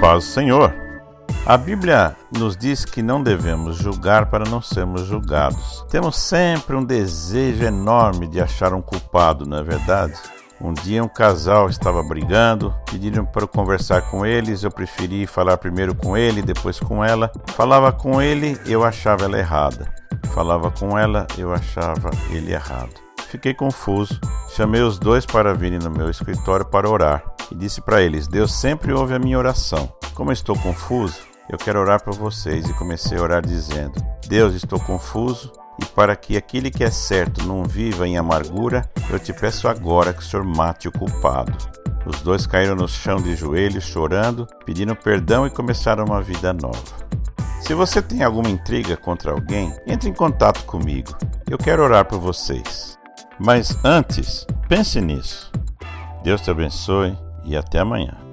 paz do Senhor. A Bíblia nos diz que não devemos julgar para não sermos julgados. Temos sempre um desejo enorme de achar um culpado, não é verdade? Um dia um casal estava brigando, pediram para eu conversar com eles, eu preferi falar primeiro com ele, depois com ela. Falava com ele, eu achava ela errada. Falava com ela, eu achava ele errado. Fiquei confuso, chamei os dois para virem no meu escritório para orar e disse para eles: Deus sempre ouve a minha oração. Como eu estou confuso, eu quero orar para vocês. E comecei a orar dizendo: Deus, estou confuso e para que aquele que é certo não viva em amargura, eu te peço agora que o Senhor mate o culpado. Os dois caíram no chão de joelhos, chorando, pedindo perdão e começaram uma vida nova. Se você tem alguma intriga contra alguém, entre em contato comigo. Eu quero orar por vocês. Mas antes, pense nisso. Deus te abençoe e até amanhã.